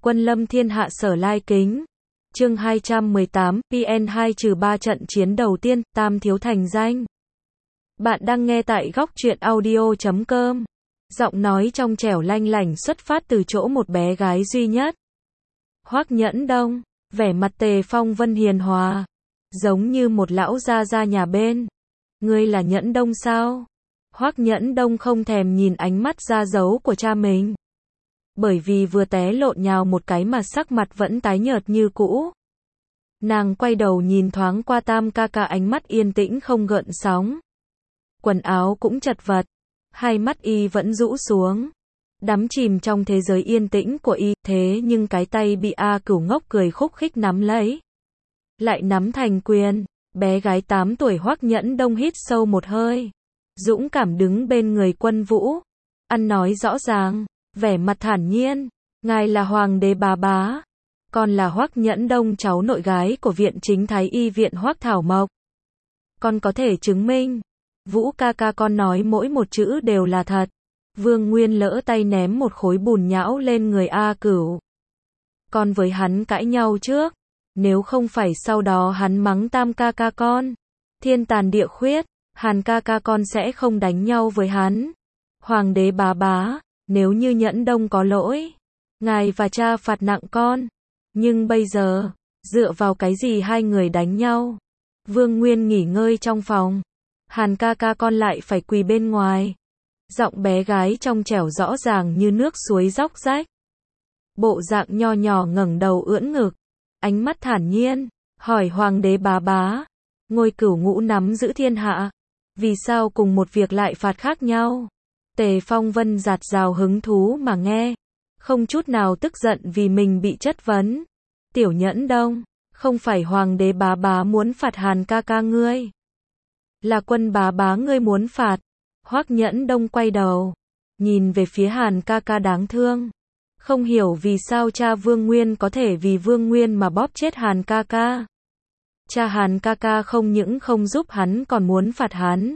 Quân lâm thiên hạ sở lai kính. Chương 218, PN2-3 trận chiến đầu tiên, Tam thiếu thành danh. Bạn đang nghe tại góc truyện audio.com. Giọng nói trong trẻo lanh lảnh xuất phát từ chỗ một bé gái duy nhất. Hoắc Nhẫn Đông, vẻ mặt Tề Phong Vân hiền hòa, giống như một lão gia gia nhà bên. Ngươi là Nhẫn Đông sao? Hoắc Nhẫn Đông không thèm nhìn ánh mắt ra dấu của cha mình. Bởi vì vừa té lộn nhào một cái mà sắc mặt vẫn tái nhợt như cũ. Nàng quay đầu nhìn thoáng qua Tam ca ca, ánh mắt yên tĩnh không gợn sóng. Quần áo cũng chật vật, hai mắt y vẫn rũ xuống, đắm chìm trong thế giới yên tĩnh của y, thế nhưng cái tay bị A Cửu ngốc cười khúc khích nắm lấy, lại nắm thành quyền. Bé gái 8 tuổi Hoắc Nhẫn Đông hít sâu một hơi, dũng cảm đứng bên người Quân Vũ, ăn nói rõ ràng, vẻ mặt thản nhiên, ngài là hoàng đế bà bá, con là Hoắc Nhẫn Đông, cháu nội gái của viện chính thái y viện Hoắc Thảo Mộc. Con có thể chứng minh, Vũ ca ca con nói mỗi một chữ đều là thật. Vương Nguyên lỡ tay ném một khối bùn nhão lên người A Cửu. Con với hắn cãi nhau trước, nếu không phải sau đó hắn mắng Tam ca ca con thiên tàn địa khuyết, Hàn ca ca con sẽ không đánh nhau với hắn. Hoàng đế bà bá, nếu như Nhẫn Đông có lỗi, ngài và cha phạt nặng con. Nhưng bây giờ, dựa vào cái gì hai người đánh nhau? Vương Nguyên nghỉ ngơi trong phòng, Hàn ca ca con lại phải quỳ bên ngoài. Giọng bé gái trong trẻo rõ ràng như nước suối róc rách. Bộ dạng nho nhỏ ngẩng đầu ưỡn ngực, ánh mắt thản nhiên, hỏi hoàng đế bà bá, ngôi cửu ngũ nắm giữ thiên hạ, vì sao cùng một việc lại phạt khác nhau? Tề Phong Vân dạt dào hứng thú mà nghe, không chút nào tức giận vì mình bị chất vấn. Tiểu Nhẫn Đông, không phải hoàng đế bá bá muốn phạt Hàn ca ca ngươi, là Quân bá bá ngươi muốn phạt. Hoắc Nhẫn Đông quay đầu, nhìn về phía Hàn ca ca đáng thương, không hiểu vì sao cha Vương Nguyên có thể vì Vương Nguyên mà bóp chết Hàn ca ca. Cha Hàn ca ca không những không giúp hắn còn muốn phạt hắn.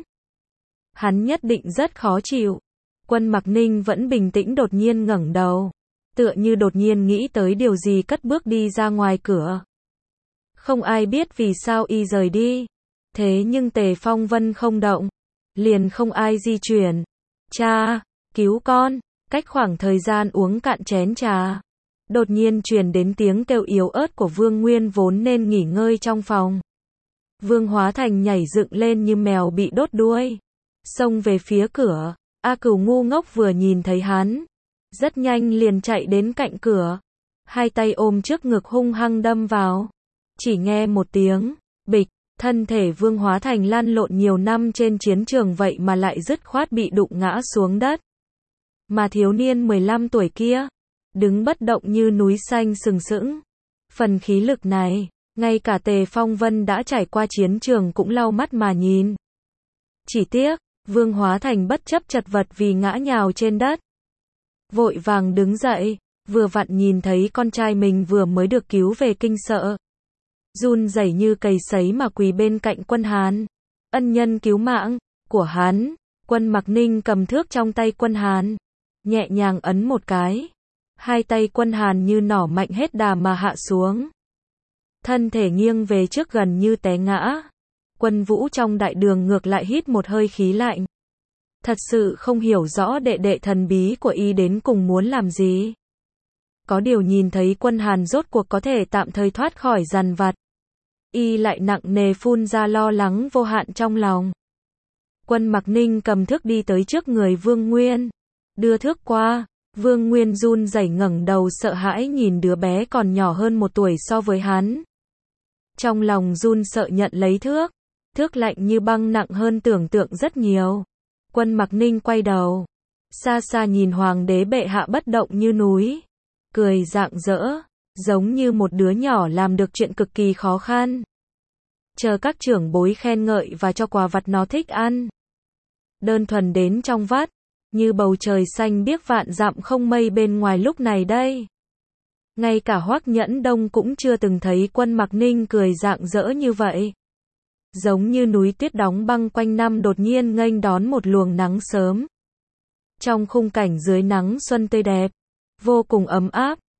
Hắn nhất định rất khó chịu. Quân Mặc Ninh vẫn bình tĩnh, đột nhiên ngẩng đầu, tựa như đột nhiên nghĩ tới điều gì, cất bước đi ra ngoài cửa. Không ai biết vì sao y rời đi, thế nhưng Tề Phong Vân không động, liền không ai di chuyển. Cha, cứu con. Cách khoảng thời gian uống cạn chén trà, đột nhiên truyền đến tiếng kêu yếu ớt của Vương Nguyên vốn nên nghỉ ngơi trong phòng. Vương Hóa Thành nhảy dựng lên như mèo bị đốt đuôi, xông về phía cửa. A Cửu ngu ngốc vừa nhìn thấy hắn, rất nhanh liền chạy đến cạnh cửa, hai tay ôm trước ngực hung hăng đâm vào. Chỉ nghe một tiếng bịch, thân thể Vương Hóa Thành lăn lộn nhiều năm trên chiến trường vậy mà lại dứt khoát bị đụng ngã xuống đất. Mà thiếu niên 15 tuổi kia, đứng bất động như núi xanh sừng sững. Phần khí lực này, ngay cả Tề Phong Vân đã trải qua chiến trường cũng lau mắt mà nhìn. Chỉ tiếc, Vương Hóa Thành bất chấp chật vật vì ngã nhào trên đất, vội vàng đứng dậy, vừa vặn nhìn thấy con trai mình vừa mới được cứu về, kinh sợ, run rẩy như cầy sấy mà quỳ bên cạnh Quân Hàn, ân nhân cứu mạng của hắn. Quân Mặc Ninh cầm thước trong tay Quân Hàn, nhẹ nhàng ấn một cái, hai tay Quân Hàn như nỏ mạnh hết đà mà hạ xuống, thân thể nghiêng về trước gần như té ngã. Quân Vũ trong đại đường ngược lại hít một hơi khí lạnh, thật sự không hiểu rõ đệ đệ thần bí của y đến cùng muốn làm gì. Có điều nhìn thấy Quân Hàn rốt cuộc có thể tạm thời thoát khỏi giàn vặt, y lại nặng nề phun ra lo lắng vô hạn trong lòng. Quân Mặc Ninh cầm thước đi tới trước người Vương Nguyên, đưa thước qua. Vương Nguyên run rẩy ngẩng đầu sợ hãi nhìn đứa bé còn nhỏ hơn 1 tuổi so với hắn. Trong lòng run sợ nhận lấy thước, thước lạnh như băng, nặng hơn tưởng tượng rất nhiều. Quân Mặc Ninh quay đầu, xa xa nhìn hoàng đế bệ hạ bất động như núi, cười rạng rỡ, giống như một đứa nhỏ làm được chuyện cực kỳ khó khăn. Chờ các trưởng bối khen ngợi và cho quà vặt nó thích ăn. Đơn thuần đến trong vắt, như bầu trời xanh biếc vạn dặm không mây bên ngoài lúc này đây. Ngay cả Hoắc Nhẫn Đông cũng chưa từng thấy Quân Mặc Ninh cười rạng rỡ như vậy. Giống như núi tuyết đóng băng quanh năm đột nhiên nghênh đón một luồng nắng sớm. Trong khung cảnh dưới nắng xuân tươi đẹp, vô cùng ấm áp,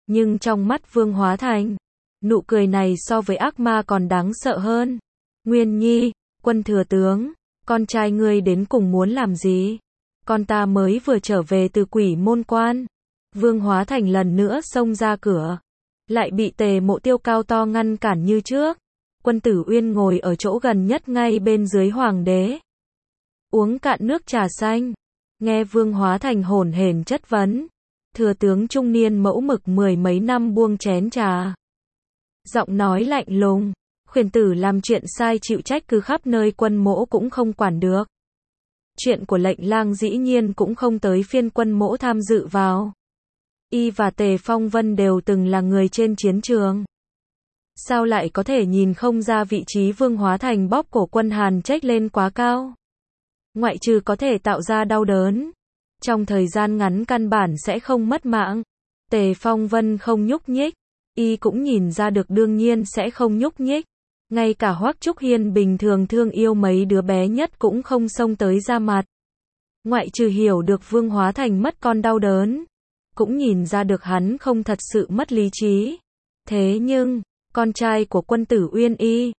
Nhưng trong mắt Vương Hóa Thành, nụ cười này so với ác ma còn đáng sợ hơn. Nguyên Nhi, Quân thừa tướng, con trai ngươi đến cùng muốn làm gì? Con ta mới vừa trở về từ Quỷ Môn Quan. Vương Hóa Thành lần nữa xông ra cửa, lại bị Tề Mộ Tiêu cao to ngăn cản như trước. Quân Tử Uyên ngồi ở chỗ gần nhất ngay bên dưới hoàng đế, uống cạn nước trà xanh, nghe Vương Hóa Thành hổn hển chất vấn. Thừa tướng trung niên mẫu mực 10 mấy năm buông chén trà, giọng nói lạnh lùng, khuyển tử làm chuyện sai chịu trách cứ khắp nơi quân mỗ cũng không quản được. Chuyện của lệnh lang dĩ nhiên cũng không tới phiên quân mỗ tham dự vào. Y và Tề Phong Vân đều từng là người trên chiến trường. Sao lại có thể nhìn không ra vị trí Vương Hóa Thành bóp cổ Quân Hàn Trách lên quá cao? Ngoại trừ có thể tạo ra đau đớn, trong thời gian ngắn căn bản sẽ không mất mạng. Tề Phong Vân không nhúc nhích, y cũng nhìn ra được đương nhiên sẽ không nhúc nhích. Ngay cả Hoắc Trúc Hiên bình thường thương yêu mấy đứa bé nhất cũng không xông tới ra mặt. Ngoại trừ hiểu được Vương Hóa Thành mất con đau đớn, cũng nhìn ra được hắn không thật sự mất lý trí. Thế nhưng, con trai của Quân Tử Uyên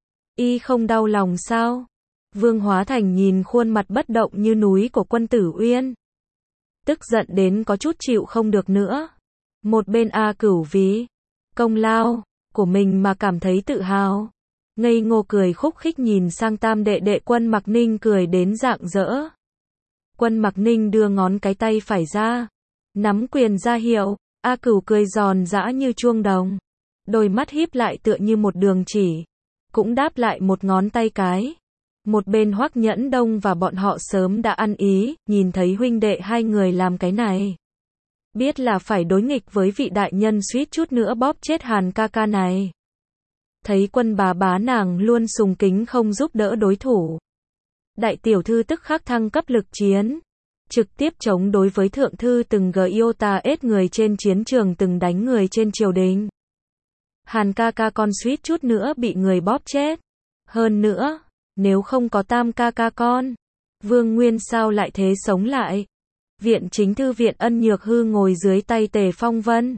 y không đau lòng sao? Vương Hóa Thành nhìn khuôn mặt bất động như núi của Quân Tử Uyên, tức giận đến có chút chịu không được nữa. Một bên A Cửu vì công lao của mình mà cảm thấy tự hào, ngây ngô cười khúc khích nhìn sang tam đệ đệ Quân Mặc Ninh cười đến rạng rỡ. Quân Mặc Ninh đưa ngón cái tay phải ra, nắm quyền ra hiệu. A Cửu cười giòn giã như chuông đồng, đôi mắt híp lại tựa như một đường chỉ, cũng đáp lại một ngón tay cái. Một bên Hoắc Nhẫn Đông và bọn họ sớm đã ăn ý, nhìn thấy huynh đệ hai người làm cái này, biết là phải đối nghịch với vị đại nhân suýt chút nữa bóp chết Hàn ca ca này. Thấy Quân bá nàng luôn sùng kính không giúp đỡ đối thủ, đại tiểu thư tức khắc thăng cấp lực chiến, trực tiếp chống đối với thượng thư từng giota ết người trên chiến trường, từng đánh người trên triều đình. Hàn ca ca con suýt chút nữa bị người bóp chết. Hơn nữa, nếu không có tam ca ca con, Vương Nguyên sao lại thế sống lại? Viện chính thư Viện Ân Nhược Hư ngồi dưới tay Tề Phong Vân,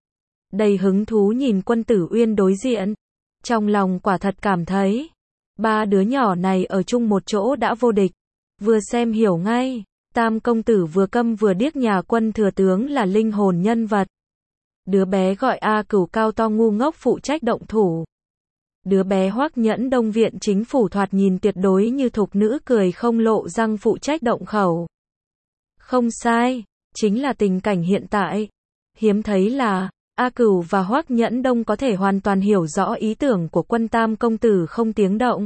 đầy hứng thú nhìn Quân Tử Uyên đối diện. Trong lòng quả thật cảm thấy, ba đứa nhỏ này ở chung một chỗ đã vô địch. Vừa xem hiểu ngay, tam công tử vừa câm vừa điếc nhà Quân thừa tướng là linh hồn nhân vật. Đứa bé gọi A Cửu cao to ngu ngốc phụ trách động thủ. Đứa bé Hoắc Nhẫn Đông viện chính phủ thoạt nhìn tuyệt đối như thục nữ cười không lộ răng phụ trách động khẩu. Không sai, chính là tình cảnh hiện tại. Hiếm thấy là, A Cửu và Hoắc Nhẫn Đông có thể hoàn toàn hiểu rõ ý tưởng của Quân tam công tử không tiếng động.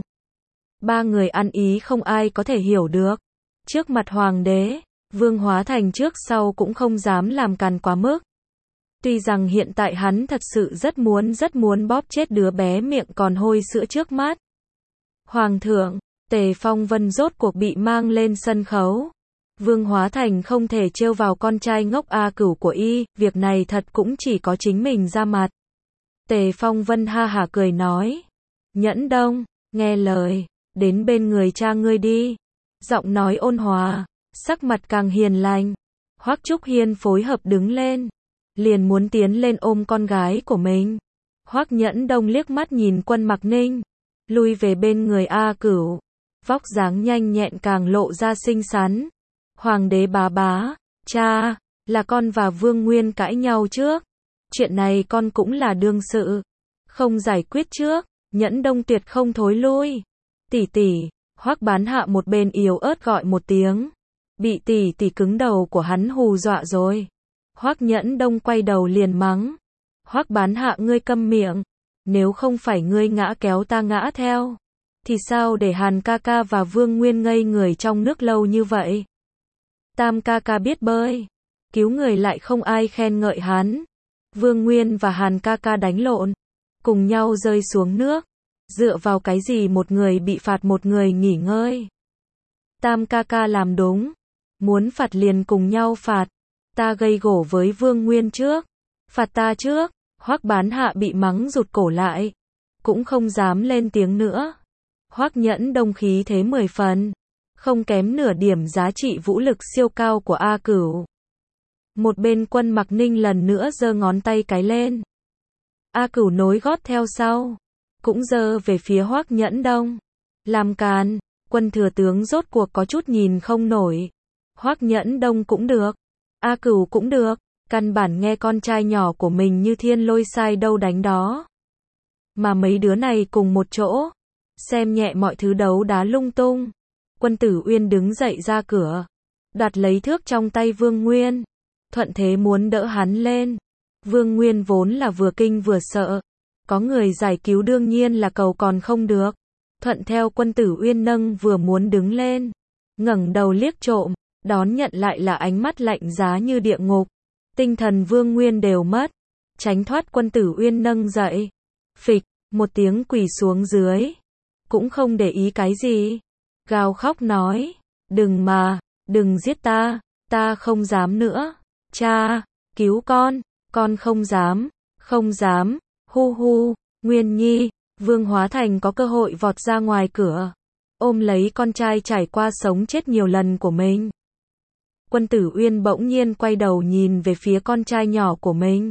Ba người ăn ý không ai có thể hiểu được. Trước mặt hoàng đế, Vương Hóa Thành trước sau cũng không dám làm càn quá mức. Tuy rằng hiện tại hắn thật sự rất muốn bóp chết đứa bé miệng còn hôi sữa trước mắt. Hoàng thượng, Tề Phong Vân rốt cuộc bị mang lên sân khấu. Vương Hóa Thành không thể trêu vào con trai ngốc A Cửu của y, việc này thật cũng chỉ có chính mình ra mặt. Tề Phong Vân ha hả cười nói, Nhẫn Đông, nghe lời, đến bên người cha ngươi đi. Giọng nói ôn hòa, sắc mặt càng hiền lành. Hoắc Trúc Hiên phối hợp đứng lên, liền muốn tiến lên ôm con gái của mình. Hoắc Nhẫn Đông liếc mắt nhìn Quân Mặc Ninh, lui về bên người A Cửu, vóc dáng nhanh nhẹn càng lộ ra xinh xắn. Hoàng đế bá, cha, là con và Vương Nguyên cãi nhau trước. Chuyện này con cũng là đương sự, không giải quyết trước, Nhẫn Đông tuyệt không thối lui. Tỷ tỷ, Hoắc Bán Hạ một bên yếu ớt gọi một tiếng, bị tỷ tỷ cứng đầu của hắn hù dọa rồi. Hoắc Nhẫn Đông quay đầu liền mắng, Hoắc Bán Hạ ngươi câm miệng, nếu không phải ngươi ngã kéo ta ngã theo, thì sao để Hàn ca ca và Vương Nguyên ngây người trong nước lâu như vậy? Tam ca ca biết bơi, cứu người lại không ai khen ngợi hắn. Vương Nguyên và Hàn ca ca đánh lộn, cùng nhau rơi xuống nước, dựa vào cái gì một người bị phạt một người nghỉ ngơi? Tam ca ca làm đúng, muốn phạt liền cùng nhau phạt. Ta gây gổ với Vương Nguyên trước, phạt ta trước. Hoắc Bán Hạ bị mắng rụt cổ lại, cũng không dám lên tiếng nữa. Hoắc Nhẫn Đông khí thế 10 phần, không kém nửa điểm giá trị vũ lực siêu cao của A Cửu. Một bên Quân Mặc Ninh lần nữa giơ ngón tay cái lên. A Cửu nối gót theo sau, cũng giơ về phía Hoắc Nhẫn Đông. Làm càn, Quân thừa tướng rốt cuộc có chút nhìn không nổi. Hoắc Nhẫn Đông cũng được, A Cửu cũng được, căn bản nghe con trai nhỏ của mình như thiên lôi sai đâu đánh đó. Mà mấy đứa này cùng một chỗ, xem nhẹ mọi thứ đấu đá lung tung. Quân Tử Uyên đứng dậy ra cửa, đoạt lấy thước trong tay Vương Nguyên, thuận thế muốn đỡ hắn lên. Vương Nguyên vốn là vừa kinh vừa sợ, có người giải cứu đương nhiên là cầu còn không được. Thuận theo Quân Tử Uyên nâng vừa muốn đứng lên, ngẩng đầu liếc trộm, đón nhận lại là ánh mắt lạnh giá như địa ngục. Tinh thần Vương Nguyên đều mất, tránh thoát Quân Tử Uyên nâng dậy. Phịch, một tiếng quỳ xuống dưới, cũng không để ý cái gì, gào khóc nói, đừng giết ta không dám nữa, cha, cứu con không dám, hu hu. Nguyên Nhi, Vương Hóa Thành có cơ hội vọt ra ngoài cửa, ôm lấy con trai trải qua sống chết nhiều lần của mình. Quân Tử Uyên bỗng nhiên quay đầu nhìn về phía con trai nhỏ của mình.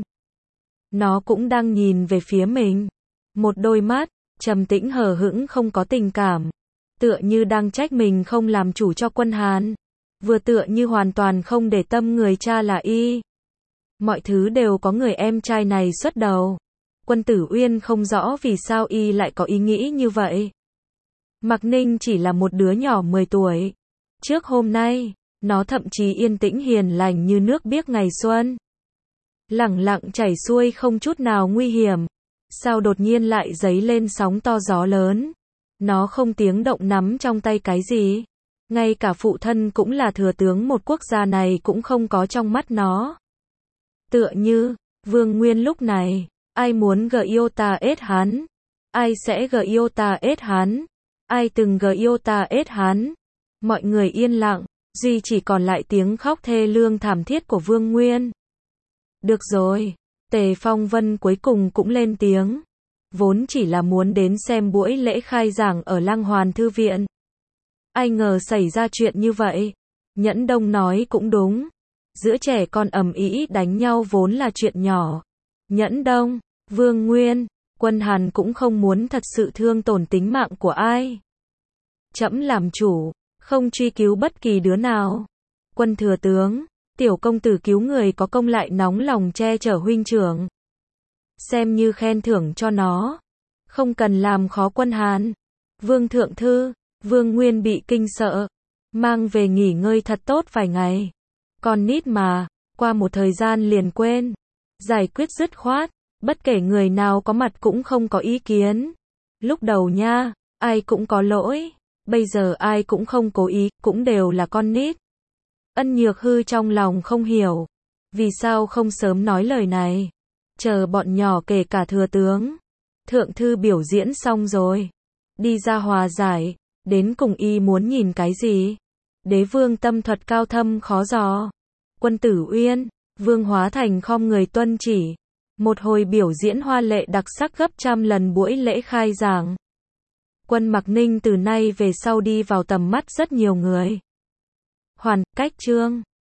Nó cũng đang nhìn về phía mình. Một đôi mắt, trầm tĩnh hờ hững không có tình cảm. Tựa như đang trách mình không làm chủ cho Quân Hàn. Vừa tựa như hoàn toàn không để tâm người cha là y. Mọi thứ đều có người em trai này xuất đầu. Quân Tử Uyên không rõ vì sao y lại có ý nghĩ như vậy. Mặc Ninh chỉ là một đứa nhỏ 10 tuổi. Trước hôm nay, nó thậm chí yên tĩnh hiền lành như nước biếc ngày xuân. Lẳng lặng chảy xuôi không chút nào nguy hiểm. Sao đột nhiên lại dấy lên sóng to gió lớn. Nó không tiếng động nắm trong tay cái gì. Ngay cả phụ thân cũng là thừa tướng một quốc gia này cũng không có trong mắt nó. Tựa như, Vương Nguyên lúc này, ai muốn Giota ết hắn? Ai sẽ Giota ết hắn? Ai từng Giota ết hắn? Mọi người yên lặng, duy chỉ còn lại tiếng khóc thê lương thảm thiết của Vương Nguyên. Được rồi, Tề Phong Vân cuối cùng cũng lên tiếng. Vốn chỉ là muốn đến xem buổi lễ khai giảng ở Lăng Hoàn Thư Viện. Ai ngờ xảy ra chuyện như vậy. Nhẫn Đông nói cũng đúng. Giữa trẻ con ầm ĩ đánh nhau vốn là chuyện nhỏ. Nhẫn Đông, Vương Nguyên, Quân Hàn cũng không muốn thật sự thương tổn tính mạng của ai. Trẫm làm chủ, không truy cứu bất kỳ đứa nào. Quân thừa tướng, tiểu công tử cứu người có công lại nóng lòng che chở huynh trưởng. Xem như khen thưởng cho nó. Không cần làm khó Quân Hàn. Vương thượng thư, Vương Nguyên bị kinh sợ. Mang về nghỉ ngơi thật tốt vài ngày. Con nít mà, qua một thời gian liền quên. Giải quyết dứt khoát, bất kể người nào có mặt cũng không có ý kiến. Lúc đầu nha, ai cũng có lỗi. Bây giờ ai cũng không cố ý, cũng đều là con nít. Ân Nhược Hư trong lòng không hiểu. Vì sao không sớm nói lời này? Chờ bọn nhỏ kể cả thừa tướng. Thượng thư biểu diễn xong rồi. Đi ra hòa giải. Đến cùng y muốn nhìn cái gì? Đế vương tâm thuật cao thâm khó dò. Quân Tử Uyên, Vương Hóa Thành khom người tuân chỉ. Một hồi biểu diễn hoa lệ đặc sắc gấp trăm lần buổi lễ khai giảng. Quân Mặc Ninh từ nay về sau đi vào tầm mắt rất nhiều người. Hoàn, cách chương